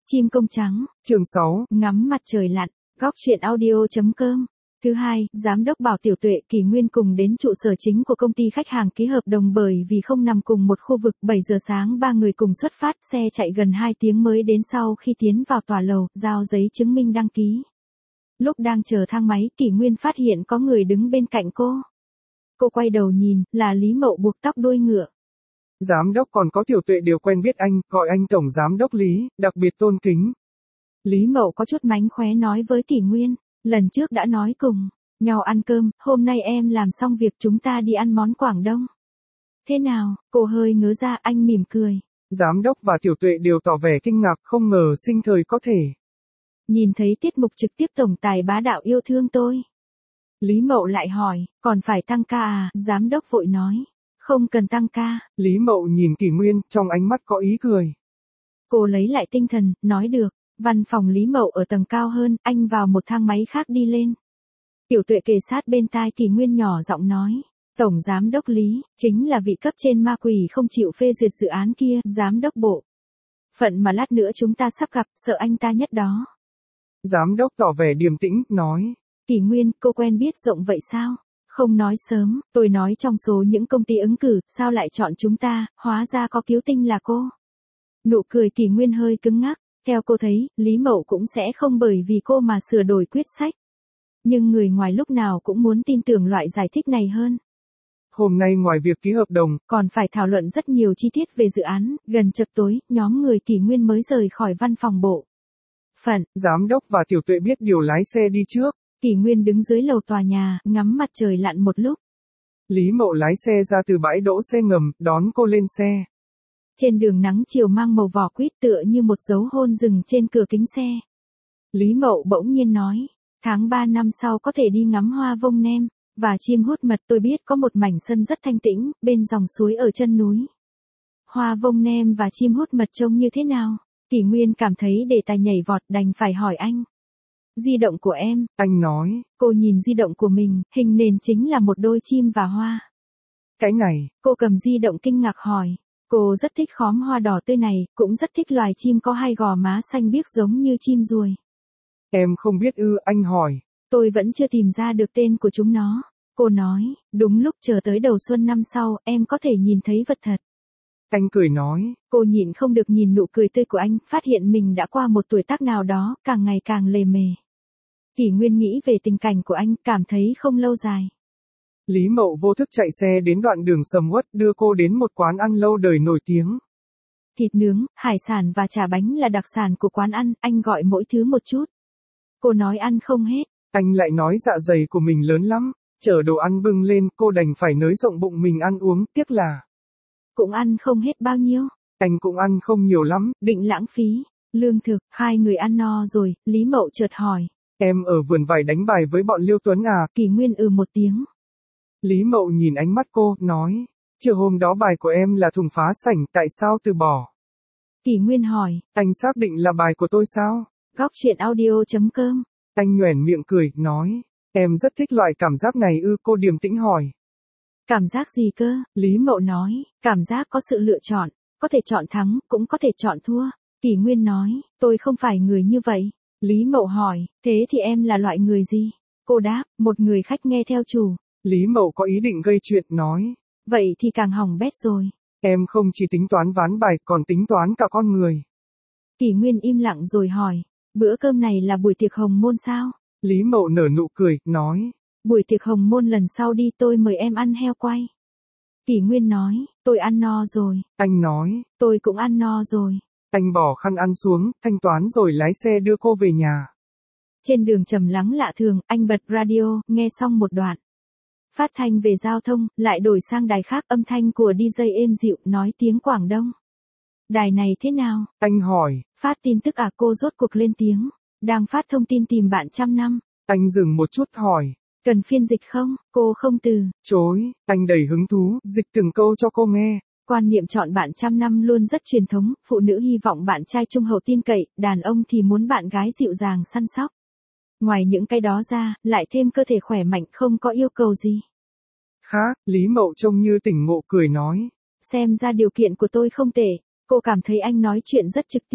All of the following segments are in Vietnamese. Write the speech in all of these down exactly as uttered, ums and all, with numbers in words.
Chim công trắng. Chương sáu. Ngắm mặt trời lặn. Góc chuyện audio.com. Thứ hai, Giám đốc bảo Tiểu Tuệ, Kỷ Nguyên cùng đến trụ sở chính của công ty khách hàng ký hợp đồng bởi vì không nằm cùng một khu vực. bảy giờ sáng ba người cùng xuất phát, xe chạy gần hai tiếng mới đến. Sau khi tiến vào tòa lầu, giao giấy chứng minh đăng ký. Lúc đang chờ thang máy, Kỷ Nguyên phát hiện có người đứng bên cạnh cô. Cô quay đầu nhìn, là Lý Mậu buộc tóc đuôi ngựa. Giám đốc còn có Tiểu Tuệ đều quen biết anh, gọi anh Tổng Giám đốc Lý, đặc biệt tôn kính. Lý Mậu có chút mánh khóe nói với Kỷ Nguyên, lần trước đã nói cùng nhau ăn cơm, hôm nay em làm xong việc chúng ta đi ăn món Quảng Đông. Thế nào? Cô hơi ngớ ra, anh mỉm cười. Giám đốc và Tiểu Tuệ đều tỏ vẻ kinh ngạc, không ngờ sinh thời có thể nhìn thấy tiết mục trực tiếp tổng tài bá đạo yêu thương tôi. Lý Mậu lại hỏi, còn phải tăng ca à? Giám đốc vội nói, không cần tăng ca. Lý Mậu nhìn Kỷ Nguyên, trong ánh mắt có ý cười. Cô lấy lại tinh thần, nói được. Văn phòng Lý Mậu ở tầng cao hơn, anh vào một thang máy khác đi lên. Tiểu Tuệ kề sát bên tai Kỷ Nguyên nhỏ giọng nói, Tổng Giám đốc Lý, chính là vị cấp trên ma quỷ không chịu phê duyệt dự án kia, Giám đốc bộ phận mà lát nữa chúng ta sắp gặp, sợ anh ta nhất đó. Giám đốc tỏ vẻ điềm tĩnh, nói. Kỷ Nguyên, cô quen biết rộng vậy sao? Không nói sớm, tôi nói trong số những công ty ứng cử, sao lại chọn chúng ta, hóa ra có cứu tinh là cô. Nụ cười Kỷ Nguyên hơi cứng ngắc. Theo cô thấy, Lý Mậu cũng sẽ không bởi vì cô mà sửa đổi quyết sách. Nhưng người ngoài lúc nào cũng muốn tin tưởng loại giải thích này hơn. Hôm nay ngoài việc ký hợp đồng, còn phải thảo luận rất nhiều chi tiết về dự án. Gần chập tối, nhóm người Kỷ Nguyên mới rời khỏi văn phòng bộ phận. Giám đốc và Tiểu Tuệ biết điều lái xe đi trước. Kỷ Nguyên đứng dưới lầu tòa nhà, ngắm mặt trời lặn một lúc. Lý Mậu lái xe ra từ bãi đỗ xe ngầm, đón cô lên xe. Trên đường nắng chiều mang màu vỏ quýt tựa như một dấu hôn rừng trên cửa kính xe. Lý Mậu bỗng nhiên nói, tháng ba năm sau có thể đi ngắm hoa vông nem và chim hút mật. Tôi biết có một mảnh sân rất thanh tĩnh, bên dòng suối ở chân núi. Hoa vông nem và chim hút mật trông như thế nào? Kỷ Nguyên cảm thấy đề tài nhảy vọt, đành phải hỏi anh. Di động của em, anh nói. Cô nhìn di động của mình, hình nền chính là một đôi chim và hoa. Cái này, cô cầm di động kinh ngạc hỏi. Cô rất thích khóm hoa đỏ tươi này, cũng rất thích loài chim có hai gò má xanh biếc giống như chim ruồi. Em không biết ư? Anh hỏi. Tôi vẫn chưa tìm ra được tên của chúng nó. Cô nói, đúng lúc chờ tới đầu xuân năm sau, em có thể nhìn thấy vật thật. Anh cười nói. Cô nhịn không được nhìn nụ cười tươi của anh, phát hiện mình đã qua một tuổi tác nào đó, càng ngày càng lề mề. Kỷ Nguyên nghĩ về tình cảnh của anh, cảm thấy không lâu dài. Lý Mậu vô thức chạy xe đến đoạn đường sầm uất, đưa cô đến một quán ăn lâu đời nổi tiếng. Thịt nướng, hải sản và chả bánh là đặc sản của quán ăn, anh gọi mỗi thứ một chút. Cô nói ăn không hết. Anh lại nói dạ dày của mình lớn lắm, chở đồ ăn bưng lên, cô đành phải nới rộng bụng mình ăn uống, tiếc là cũng ăn không hết bao nhiêu. Anh cũng ăn không nhiều lắm, định lãng phí lương thực. Hai người ăn no rồi, Lý Mậu chợt hỏi. Em ở vườn vải đánh bài với bọn Liêu Tuấn à? Kỷ Nguyên ừ một tiếng. Lý Mậu nhìn ánh mắt cô, nói, chiều hôm đó bài của em là thùng phá sảnh, tại sao từ bỏ? Kỷ Nguyên hỏi, anh xác định là bài của tôi sao? Góc chuyện audio.com. Anh nhoẻn miệng cười, nói, em rất thích loại cảm giác này ư? Cô điềm tĩnh hỏi. Cảm giác gì cơ? Lý Mậu nói, cảm giác có sự lựa chọn, có thể chọn thắng, cũng có thể chọn thua. Kỷ Nguyên nói, tôi không phải người như vậy. Lý Mậu hỏi, thế thì em là loại người gì? Cô đáp, một người khách nghe theo chủ. Lý Mậu có ý định gây chuyện, nói. Vậy thì càng hỏng bét rồi. Em không chỉ tính toán ván bài, còn tính toán cả con người. Kỷ Nguyên im lặng rồi hỏi, bữa cơm này là buổi tiệc hồng môn sao? Lý Mậu nở nụ cười, nói. Buổi tiệc hồng môn lần sau đi, tôi mời em ăn heo quay. Kỷ Nguyên nói, tôi ăn no rồi. Anh nói, tôi cũng ăn no rồi. Anh bỏ khăn ăn xuống, thanh toán rồi lái xe đưa cô về nhà. Trên đường trầm lắng lạ thường, anh bật radio, nghe xong một đoạn phát thanh về giao thông, lại đổi sang đài khác, âm thanh của đi giây êm dịu, nói tiếng Quảng Đông. Đài này thế nào? Anh hỏi. Phát tin tức à? Cô rốt cuộc lên tiếng. Đang phát thông tin tìm bạn trăm năm. Anh dừng một chút hỏi. Cần phiên dịch không? Cô không từ chối, anh đầy hứng thú, dịch từng câu cho cô nghe. Quan niệm chọn bạn trăm năm luôn rất truyền thống, phụ nữ hy vọng bạn trai trung hậu tin cậy, đàn ông thì muốn bạn gái dịu dàng săn sóc. Ngoài những cái đó ra, lại thêm cơ thể khỏe mạnh, không có yêu cầu gì khác. Lý Mậu trông như tỉnh ngộ cười nói. Xem ra điều kiện của tôi không tệ. Cô cảm thấy anh nói chuyện rất trực tiếp.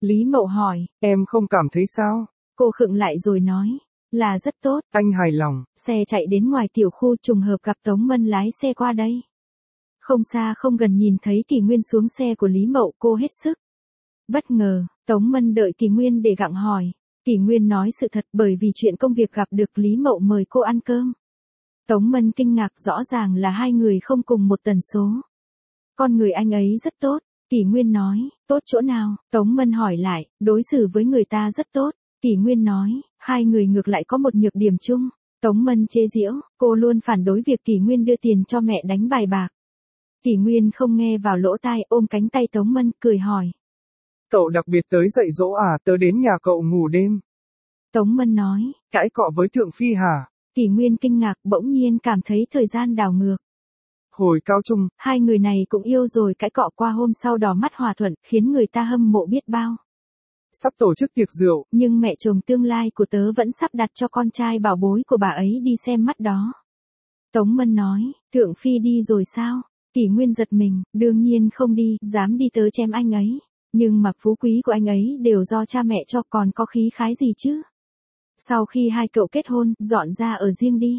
Lý Mậu hỏi. Em không cảm thấy sao? Cô khựng lại rồi nói. Là rất tốt. Anh hài lòng. Xe chạy đến ngoài tiểu khu trùng hợp gặp Tống Mân lái xe qua đây. Không xa không gần nhìn thấy Kỳ Nguyên xuống xe của Lý Mậu, cô hết sức bất ngờ. Tống Mân đợi Kỳ Nguyên để gặng hỏi. Kỳ Nguyên nói sự thật bởi vì chuyện công việc gặp được Lý Mậu mời cô ăn cơm. Tống Mân kinh ngạc, rõ ràng là hai người không cùng một tần số. Con người anh ấy rất tốt. Kỳ Nguyên nói. Tốt chỗ nào? Tống Mân hỏi lại. Đối xử với người ta rất tốt. Kỳ Nguyên nói. Hai người ngược lại có một nhược điểm chung. Tống Mân chế giễu. Cô luôn phản đối việc Kỳ Nguyên đưa tiền cho mẹ đánh bài bạc. Kỳ Nguyên không nghe vào lỗ tai, ôm cánh tay Tống Mân, cười hỏi. Cậu đặc biệt tới dạy dỗ à? Tớ đến nhà cậu ngủ đêm. Tống Mân nói. Cãi cọ với Thượng Phi hả? Kỳ Nguyên kinh ngạc, bỗng nhiên cảm thấy thời gian đảo ngược. Hồi cao trung, hai người này cũng yêu rồi cãi cọ qua hôm sau đỏ mắt hòa thuận, khiến người ta hâm mộ biết bao. Sắp tổ chức tiệc rượu. Nhưng mẹ chồng tương lai của tớ vẫn sắp đặt cho con trai bảo bối của bà ấy đi xem mắt đó. Tống Mân nói. Thượng Phi đi rồi sao? Kỳ Nguyên giật mình. Đương nhiên không đi, dám đi tớ chém anh ấy. Nhưng mà phú quý của anh ấy đều do cha mẹ cho, còn có khí khái gì chứ? Sau khi hai cậu kết hôn, dọn ra ở riêng đi.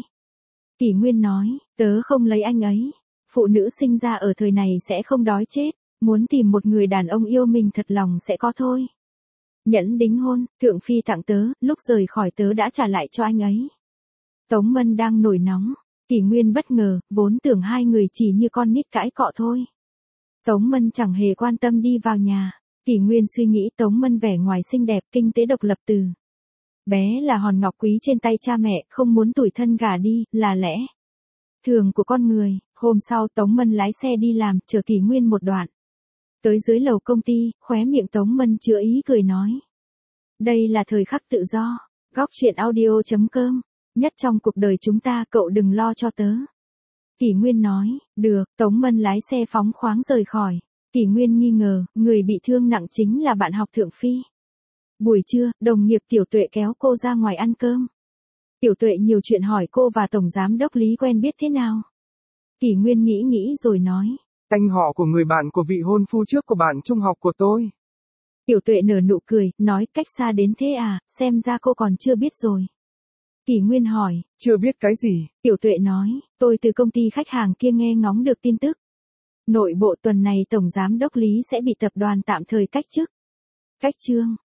Kỳ Nguyên nói. Tớ không lấy anh ấy. Phụ nữ sinh ra ở thời này sẽ không đói chết. Muốn tìm một người đàn ông yêu mình thật lòng sẽ có thôi. Nhẫn đính hôn, Thượng Phi tặng tớ, lúc rời khỏi tớ đã trả lại cho anh ấy. Tống Mân đang nổi nóng. Kỳ Nguyên bất ngờ, vốn tưởng hai người chỉ như con nít cãi cọ thôi. Tống Mân chẳng hề quan tâm đi vào nhà. Kỳ Nguyên suy nghĩ Tống Mân vẻ ngoài xinh đẹp, kinh tế độc lập từ bé là hòn ngọc quý trên tay cha mẹ, không muốn tủi thân gả đi, là lẽ thường của con người. Hôm sau Tống Mân lái xe đi làm, chờ Kỳ Nguyên một đoạn. Tới dưới lầu công ty, khóe miệng Tống Mân chứa ý cười nói. Đây là thời khắc tự do. Góc truyện audio chấm com. Nhất trong cuộc đời chúng ta, cậu đừng lo cho tớ. Kỳ Nguyên nói. Được. Tống Mân lái xe phóng khoáng rời khỏi. Kỳ Nguyên nghi ngờ, người bị thương nặng chính là bạn học Thượng Phi. Buổi trưa, đồng nghiệp Tiểu Tuệ kéo cô ra ngoài ăn cơm. Tiểu Tuệ nhiều chuyện hỏi cô và Tổng Giám đốc Lý quen biết thế nào. Kỳ Nguyên nghĩ nghĩ rồi nói. Anh họ của người bạn của vị hôn phu trước của bạn trung học của tôi. Tiểu Tuệ nở nụ cười, nói cách xa đến thế à, xem ra cô còn chưa biết rồi. Kỳ Nguyên hỏi. Chưa biết cái gì? Tiểu Tuệ nói, tôi từ công ty khách hàng kia nghe ngóng được tin tức. Nội bộ tuần này Tổng Giám đốc Lý sẽ bị tập đoàn tạm thời cách chức. Cách trương.